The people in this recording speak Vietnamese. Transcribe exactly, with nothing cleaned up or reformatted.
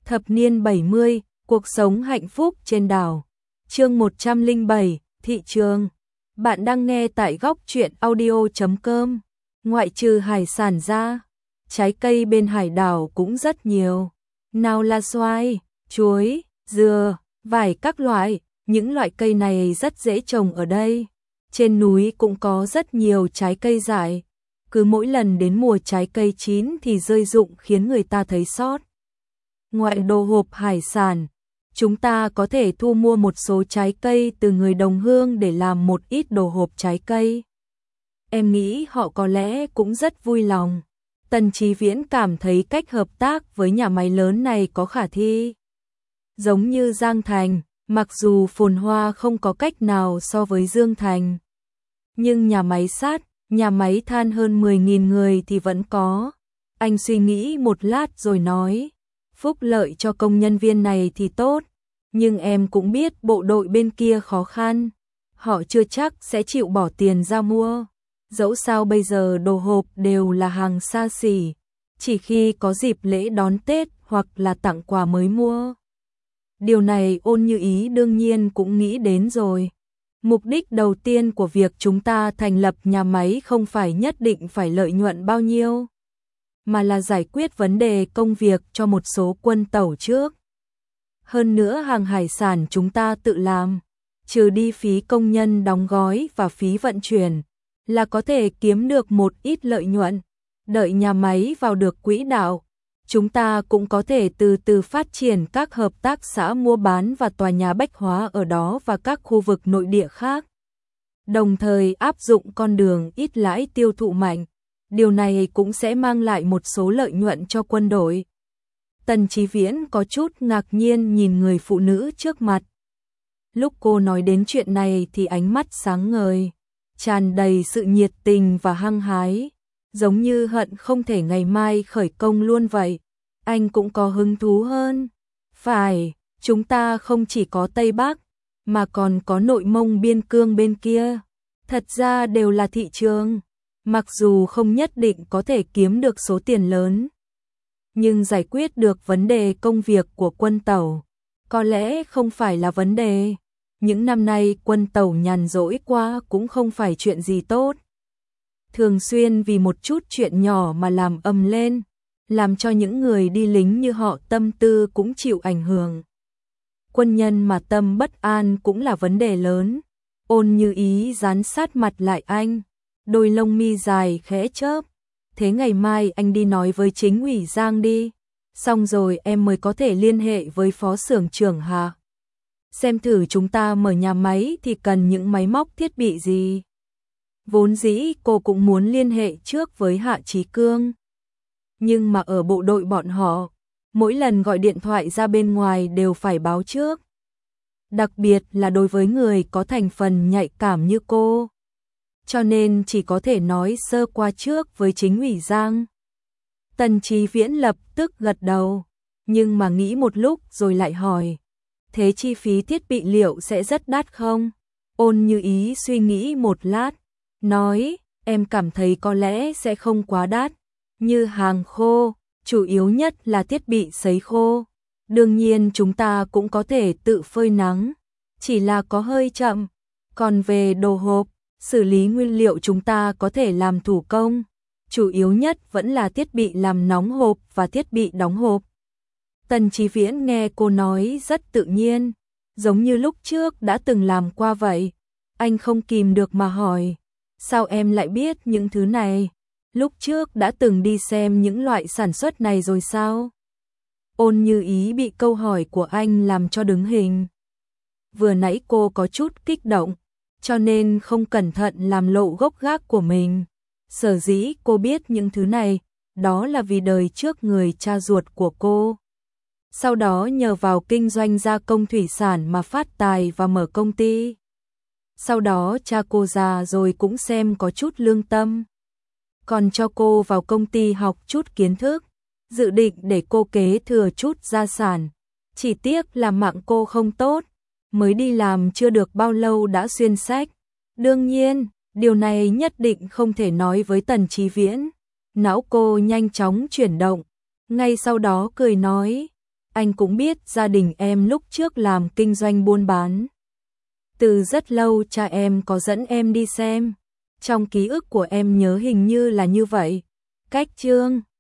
Thập niên bảy mươi, cuộc sống hạnh phúc trên đảo. Chương một trăm lẻ bảy, thị trường. Bạn đang nghe tại góc truyện audio chấm com. Ngoại trừ hải sản ra, trái cây bên hải đảo cũng rất nhiều. Nào là xoài, chuối, dừa, vải các loại, những loại cây này rất dễ trồng ở đây. Trên núi cũng có rất nhiều trái cây dại. Cứ mỗi lần đến mùa trái cây chín thì rơi rụng khiến người ta thấy xót. Ngoài đồ hộp hải sản, chúng ta có thể thu mua một số trái cây từ người đồng hương để làm một ít đồ hộp trái cây. Em nghĩ họ có lẽ cũng rất vui lòng. Tần Chí Viễn cảm thấy cách hợp tác với nhà máy lớn này có khả thi. Giống như Giang Thành, mặc dù phồn hoa không có cách nào so với Dương Thành, nhưng nhà máy sắt, nhà máy than hơn mười nghìn người thì vẫn có. Anh suy nghĩ một lát rồi nói, phúc lợi cho công nhân viên này thì tốt, nhưng em cũng biết bộ đội bên kia khó khăn, họ chưa chắc sẽ chịu bỏ tiền ra mua. Dẫu sao bây giờ đồ hộp đều là hàng xa xỉ, chỉ khi có dịp lễ đón Tết hoặc là tặng quà mới mua. Điều này Ôn Như Ý đương nhiên cũng nghĩ đến rồi. Mục đích đầu tiên của việc chúng ta thành lập nhà máy không phải nhất định phải lợi nhuận bao nhiêu, mà là giải quyết vấn đề công việc cho một số quân tẩu trước. Hơn nữa hàng hải sản chúng ta tự làm, trừ đi phí công nhân đóng gói và phí vận chuyển, là có thể kiếm được một ít lợi nhuận. Đợi nhà máy vào được quỹ đạo, chúng ta cũng có thể từ từ phát triển các hợp tác xã mua bán và tòa nhà bách hóa ở đó và các khu vực nội địa khác. Đồng thời áp dụng con đường ít lãi tiêu thụ mạnh. Điều này cũng sẽ mang lại một số lợi nhuận cho quân đội. Tần Chí Viễn có chút ngạc nhiên nhìn người phụ nữ trước mặt. Lúc cô nói đến chuyện này thì ánh mắt sáng ngời, tràn đầy sự nhiệt tình và hăng hái, giống như hận không thể ngày mai khởi công luôn vậy. Anh cũng có hứng thú hơn. Phải, chúng ta không chỉ có Tây Bắc, mà còn có Nội Mông biên cương bên kia. Thật ra đều là thị trường. Mặc dù không nhất định có thể kiếm được số tiền lớn, nhưng giải quyết được vấn đề công việc của quân tẩu có lẽ không phải là vấn đề. Những năm nay quân tẩu nhàn rỗi quá cũng không phải chuyện gì tốt. Thường xuyên vì một chút chuyện nhỏ mà làm ầm lên, làm cho những người đi lính như họ tâm tư cũng chịu ảnh hưởng. Quân nhân mà tâm bất an cũng là vấn đề lớn. Ôn Như Ý dán sát mặt lại anh, đôi lông mi dài khẽ chớp. Thế ngày mai anh đi nói với chính ủy Giang đi, xong rồi em mới có thể liên hệ với phó xưởng trưởng hả? Xem thử chúng ta mở nhà máy thì cần những máy móc thiết bị gì. Vốn dĩ cô cũng muốn liên hệ trước với Hạ Chí Cương, nhưng mà ở bộ đội bọn họ, mỗi lần gọi điện thoại ra bên ngoài đều phải báo trước. Đặc biệt là đối với người có thành phần nhạy cảm như cô, cho nên chỉ có thể nói sơ qua trước với chính ủy Giang. Tần Chí Viễn lập tức gật đầu, nhưng mà nghĩ một lúc rồi lại hỏi, thế chi phí thiết bị liệu sẽ rất đắt không? Ôn Như Ý suy nghĩ một lát, nói, em cảm thấy có lẽ sẽ không quá đắt, như hàng khô, chủ yếu nhất là thiết bị sấy khô. Đương nhiên chúng ta cũng có thể tự phơi nắng, chỉ là có hơi chậm. Còn về đồ hộp, xử lý nguyên liệu chúng ta có thể làm thủ công, chủ yếu nhất vẫn là thiết bị làm nóng hộp và thiết bị đóng hộp. Tần Chí Viễn nghe cô nói rất tự nhiên, giống như lúc trước đã từng làm qua vậy. Anh không kìm được mà hỏi, sao em lại biết những thứ này? Lúc trước đã từng đi xem những loại sản xuất này rồi sao? Ôn Như Ý bị câu hỏi của anh làm cho đứng hình. Vừa nãy cô có chút kích động, cho nên không cẩn thận làm lộ gốc gác của mình. Sở dĩ cô biết những thứ này, đó là vì đời trước người cha ruột của cô. Sau đó nhờ vào kinh doanh gia công thủy sản mà phát tài và mở công ty. Sau đó cha cô già rồi cũng xem có chút lương tâm, còn cho cô vào công ty học chút kiến thức, dự định để cô kế thừa chút gia sản. Chỉ tiếc là mạng cô không tốt, mới đi làm chưa được bao lâu đã xuyên sách. Đương nhiên, điều này nhất định không thể nói với Tần Chí Viễn. Não cô nhanh chóng chuyển động, ngay sau đó cười nói, anh cũng biết gia đình em lúc trước làm kinh doanh buôn bán. Từ rất lâu cha em có dẫn em đi xem. Trong ký ức của em nhớ hình như là như vậy. Cách chương